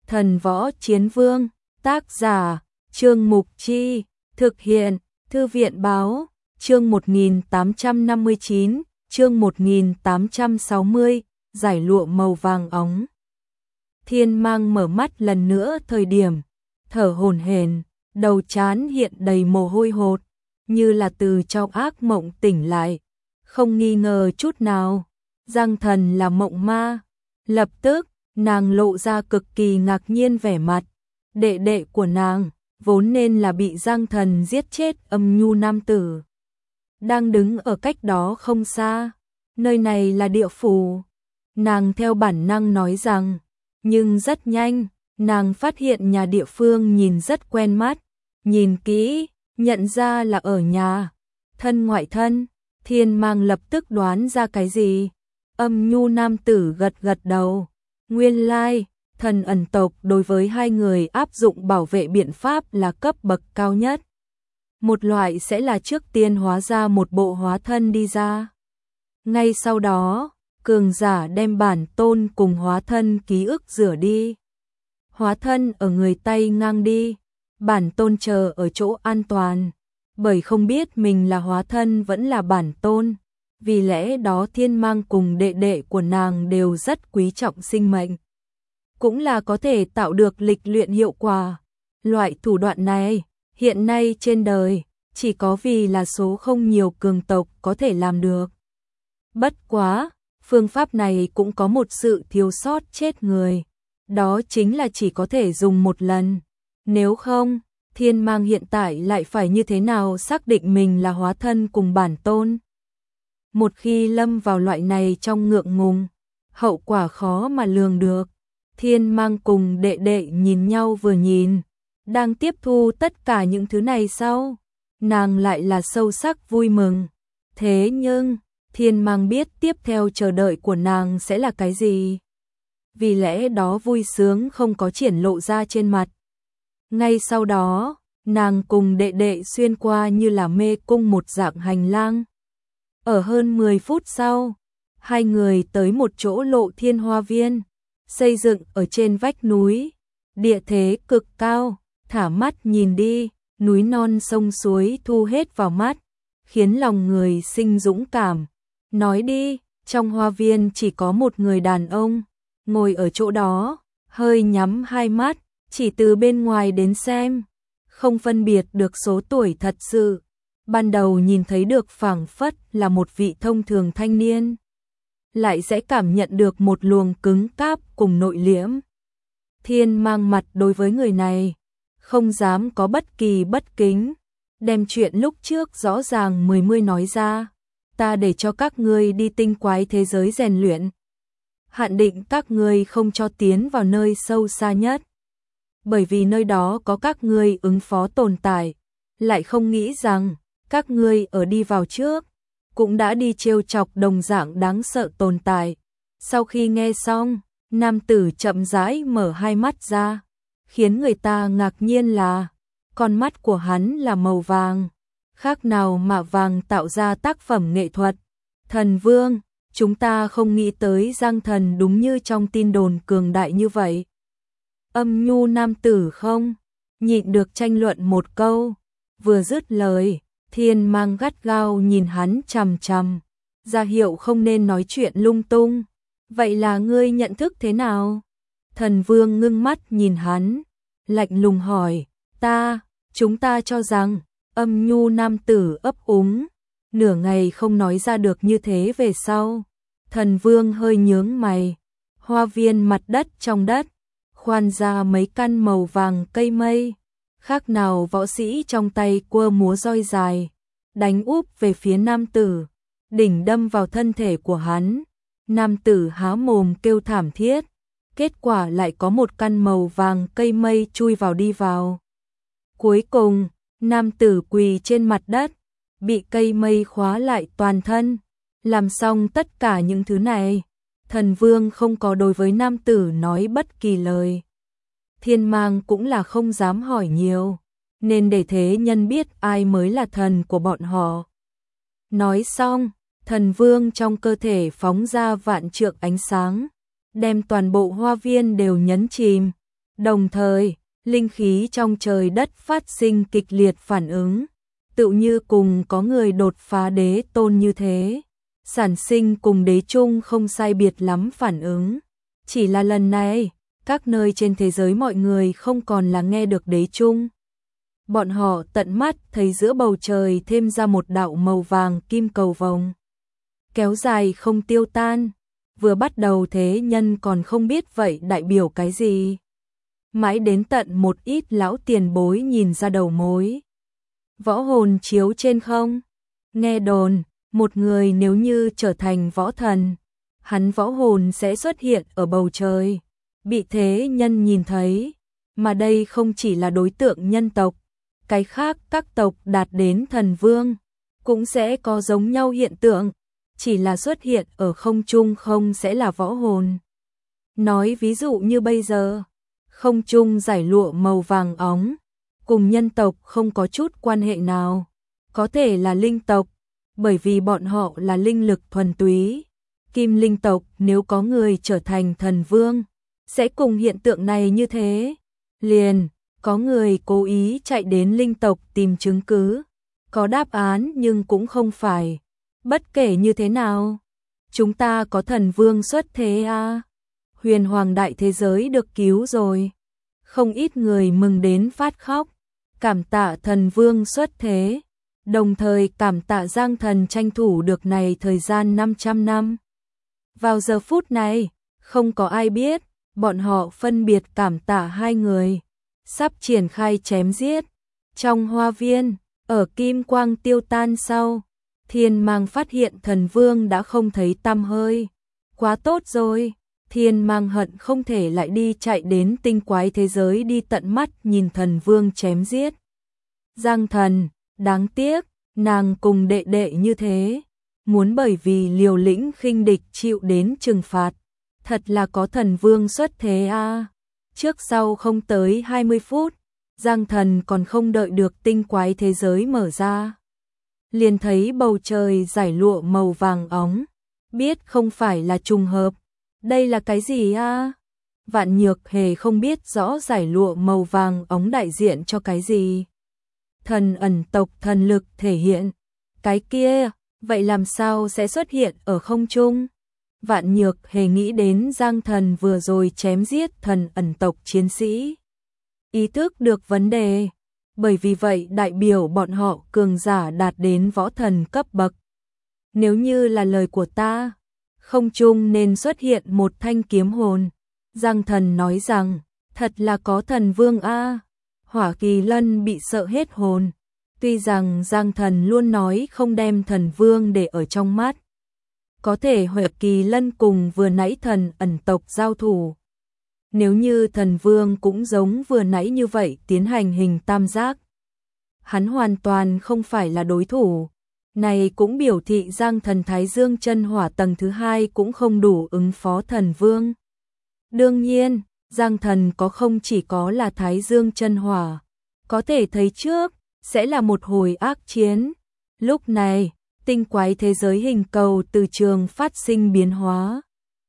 Thần Võ Chiến Vương, tác giả, Trương Mục Chi, thực hiện, Thư viện Báo, chương 1859, chương 1860, giải lụa màu vàng óng. Thiên Mang mở mắt lần nữa thời điểm, thở hổn hển, đầu trán hiện đầy mồ hôi hột, như là từ trong ác mộng tỉnh lại, không nghi ngờ chút nào, Giang Thần là mộng ma. Lập tức, nàng lộ ra cực kỳ ngạc nhiên vẻ mặt, đệ đệ của nàng, vốn nên là bị Giang Thần giết chết âm nhu nam tử. Đang đứng ở cách đó không xa, nơi này là địa phủ. Nàng theo bản năng nói rằng, nhưng rất nhanh, nàng phát hiện nhà địa phương nhìn rất quen mắt, nhìn kỹ, nhận ra là ở nhà, thân ngoại thân. Thiên Mang lập tức đoán ra cái gì, âm nhu nam tử gật gật đầu. Nguyên lai, thần ẩn tộc đối với hai người áp dụng bảo vệ biện pháp là cấp bậc cao nhất. Một loại sẽ là trước tiên hóa ra một bộ hóa thân đi ra. Ngay sau đó, cường giả đem bản tôn cùng hóa thân ký ức rửa đi. Hóa thân ở người Tây ngang đi, bản tôn chờ ở chỗ an toàn, bởi không biết mình là hóa thân vẫn là bản tôn. Vì lẽ đó Thiên Mang cùng đệ đệ của nàng đều rất quý trọng sinh mệnh. Cũng là có thể tạo được lịch luyện hiệu quả. Loại thủ đoạn này, hiện nay trên đời, chỉ có vì là số không nhiều cường tộc có thể làm được. Bất quá, phương pháp này cũng có một sự thiếu sót chết người. Đó chính là chỉ có thể dùng một lần. Nếu không, Thiên Mang hiện tại lại phải như thế nào xác định mình là hóa thân cùng bản tôn. Một khi lâm vào loại này trong ngượng ngùng, hậu quả khó mà lường được. Thiên Mang cùng đệ đệ nhìn nhau vừa nhìn, đang tiếp thu tất cả những thứ này sau, nàng lại là sâu sắc vui mừng. Thế nhưng, Thiên Mang biết tiếp theo chờ đợi của nàng sẽ là cái gì. Vì lẽ đó vui sướng không có triển lộ ra trên mặt. Ngay sau đó, nàng cùng đệ đệ xuyên qua như là mê cung một dạng hành lang. Ở hơn 10 phút sau, hai người tới một chỗ Lộ Thiên Hoa Viên, xây dựng ở trên vách núi, địa thế cực cao, thả mắt nhìn đi, núi non sông suối thu hết vào mắt, khiến lòng người sinh dũng cảm. Nói đi, trong hoa viên chỉ có một người đàn ông, ngồi ở chỗ đó, hơi nhắm hai mắt, chỉ từ bên ngoài đến xem, không phân biệt được số tuổi thật sự. Ban đầu nhìn thấy được phảng phất là một vị thông thường thanh niên, lại sẽ cảm nhận được một luồng cứng cáp cùng nội liễm. Thiên Mang mặt đối với người này, không dám có bất kỳ bất kính, đem chuyện lúc trước rõ ràng mươi nói ra. Ta để cho các ngươi đi tinh quái thế giới rèn luyện, hạn định các ngươi không cho tiến vào nơi sâu xa nhất, bởi vì nơi đó có các ngươi ứng phó tồn tại, lại không nghĩ rằng các ngươi ở đi vào trước, cũng đã đi trêu chọc đồng dạng đáng sợ tồn tại. Sau khi nghe xong, nam tử chậm rãi mở hai mắt ra, khiến người ta ngạc nhiên là, con mắt của hắn là màu vàng, khác nào mạ vàng tạo ra tác phẩm nghệ thuật. Thần Vương, chúng ta không nghĩ tới Giang Thần đúng như trong tin đồn cường đại như vậy. Âm nhu nam tử không nhịn được tranh luận một câu, vừa dứt lời, Thiên Mang gắt gao nhìn hắn chằm chằm, ra hiệu không nên nói chuyện lung tung. Vậy là ngươi nhận thức thế nào? Thần Vương ngưng mắt nhìn hắn, lạnh lùng hỏi. Chúng ta cho rằng, âm nhu nam tử ấp úng, nửa ngày không nói ra được như thế về sau. Thần Vương hơi nhướng mày, hoa viên mặt đất trong đất, khoan ra mấy căn màu vàng cây mây, khác nào võ sĩ trong tay quơ múa roi dài, đánh úp về phía nam tử, đỉnh đâm vào thân thể của hắn. Nam tử há mồm kêu thảm thiết, kết quả lại có một căn màu vàng cây mây chui vào đi vào. Cuối cùng, nam tử quỳ trên mặt đất, bị cây mây khóa lại toàn thân. Làm xong tất cả những thứ này, Thần Vương không có đối với nam tử nói bất kỳ lời. Thiên Mang cũng là không dám hỏi nhiều, nên để thế nhân biết ai mới là thần của bọn họ. Nói xong, Thần Vương trong cơ thể phóng ra vạn trượng ánh sáng, đem toàn bộ hoa viên đều nhấn chìm. Đồng thời, linh khí trong trời đất phát sinh kịch liệt phản ứng, tự như cùng có người đột phá đế tôn như thế, sản sinh cùng đế chung không sai biệt lắm phản ứng. Chỉ là lần này, các nơi trên thế giới mọi người không còn là nghe được đế chung. Bọn họ tận mắt thấy giữa bầu trời thêm ra một đạo màu vàng kim cầu vồng, kéo dài không tiêu tan. Vừa bắt đầu thế nhân còn không biết vậy đại biểu cái gì. Mãi đến tận một ít lão tiền bối nhìn ra đầu mối. Võ hồn chiếu trên không. Nghe đồn, một người nếu như trở thành võ thần, hắn võ hồn sẽ xuất hiện ở bầu trời, bị thế nhân nhìn thấy. Mà đây không chỉ là đối tượng nhân tộc, cái khác các tộc đạt đến thần vương cũng sẽ có giống nhau hiện tượng, chỉ là xuất hiện ở không trung không sẽ là võ hồn. Nói ví dụ như bây giờ, không trung giải lụa màu vàng óng, cùng nhân tộc không có chút quan hệ nào, có thể là linh tộc, bởi vì bọn họ là linh lực thuần túy. Kim linh tộc nếu có người trở thành thần vương, sẽ cùng hiện tượng này như thế. Liền, có người cố ý chạy đến linh tộc tìm chứng cứ, có đáp án nhưng cũng không phải. Bất kể như thế nào, chúng ta có thần vương xuất thế à? Huyền hoàng đại thế giới được cứu rồi. Không ít người mừng đến phát khóc, cảm tạ thần vương xuất thế, đồng thời cảm tạ Giang Thần tranh thủ được này thời gian 500 năm. Vào giờ phút này, không có ai biết, bọn họ phân biệt cảm tạ hai người, sắp triển khai chém giết. Trong hoa viên, ở kim quang tiêu tan sau, Thiên Mang phát hiện thần vương đã không thấy tăm hơi. Quá tốt rồi, Thiên Mang hận không thể lại đi chạy đến tinh quái thế giới đi tận mắt nhìn thần vương chém giết. Giang Thần, đáng tiếc, nàng cùng đệ đệ như thế, muốn bởi vì liều lĩnh khinh địch chịu đến trừng phạt. Thật là có thần vương xuất thế à. Trước sau không tới 20 phút, Giang Thần còn không đợi được tinh quái thế giới mở ra, liền thấy bầu trời giải lụa màu vàng óng, biết không phải là trùng hợp. Đây là cái gì à? Vạn Nhược Hề không biết rõ giải lụa màu vàng óng đại diện cho cái gì. Thần ẩn tộc thần lực thể hiện. Cái kia, vậy làm sao sẽ xuất hiện ở không trung? Vạn Nhược Hề nghĩ đến Giang Thần vừa rồi chém giết thần ẩn tộc chiến sĩ. Ý thức được vấn đề, bởi vì vậy đại biểu bọn họ cường giả đạt đến võ thần cấp bậc. Nếu như là lời của ta, không trung nên xuất hiện một thanh kiếm hồn. Giang Thần nói rằng, thật là có thần vương a. Hỏa Kỳ Lân bị sợ hết hồn. Tuy rằng Giang Thần luôn nói không đem thần vương để ở trong mắt, có thể Hỏa Kỳ Lân cùng vừa nãy thần ẩn tộc giao thủ. Nếu như thần vương cũng giống vừa nãy như vậy tiến hành hình tam giác, hắn hoàn toàn không phải là đối thủ. Này cũng biểu thị Giang Thần Thái Dương chân hỏa tầng thứ 2 cũng không đủ ứng phó thần vương. Đương nhiên, Giang Thần có không chỉ có là Thái Dương chân hỏa, có thể thấy trước sẽ là một hồi ác chiến. Lúc này, tinh quái thế giới hình cầu từ trường phát sinh biến hóa.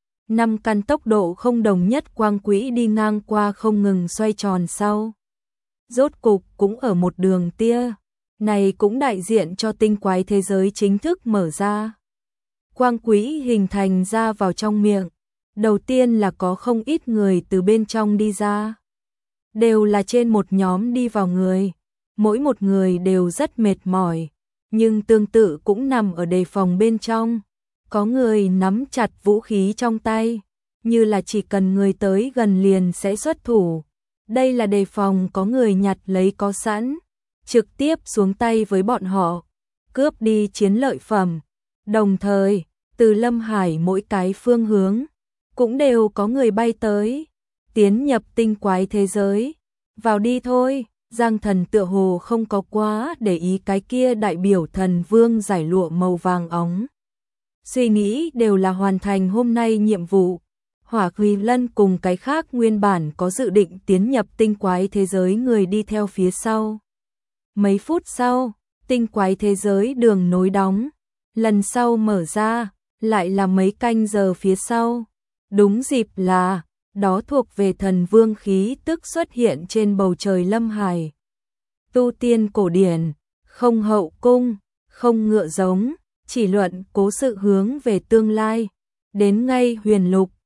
5 căn tốc độ không đồng nhất quang quỹ đi ngang qua không ngừng xoay tròn sau. Rốt cục cũng ở một đường tia. Này cũng đại diện cho tinh quái thế giới chính thức mở ra. Quang quỹ hình thành ra vào trong miệng. Đầu tiên là có không ít người từ bên trong đi ra. Đều là trên một nhóm đi vào người. Mỗi một người đều rất mệt mỏi, nhưng tương tự cũng nằm ở đề phòng bên trong. Có người nắm chặt vũ khí trong tay, như là chỉ cần người tới gần liền sẽ xuất thủ. Đây là đề phòng có người nhặt lấy có sẵn, trực tiếp xuống tay với bọn họ, cướp đi chiến lợi phẩm. Đồng thời, từ Lâm Hải mỗi cái phương hướng, cũng đều có người bay tới, tiến nhập tinh quái thế giới. Vào đi thôi. Giang Thần tựa hồ không có quá để ý cái kia đại biểu thần vương giải lụa màu vàng óng. Suy nghĩ đều là hoàn thành hôm nay nhiệm vụ. Hỏa Kỳ Lân cùng cái khác nguyên bản có dự định tiến nhập tinh quái thế giới người đi theo phía sau. Mấy phút sau, tinh quái thế giới đường nối đóng, lần sau mở ra, lại là mấy canh giờ phía sau. Đúng dịp là, đó thuộc về thần vương khí tức xuất hiện trên bầu trời lâm hải. Tu tiên cổ điển, không hậu cung, không ngựa giống, chỉ luận cố sự hướng về tương lai. Đến ngay huyền lục,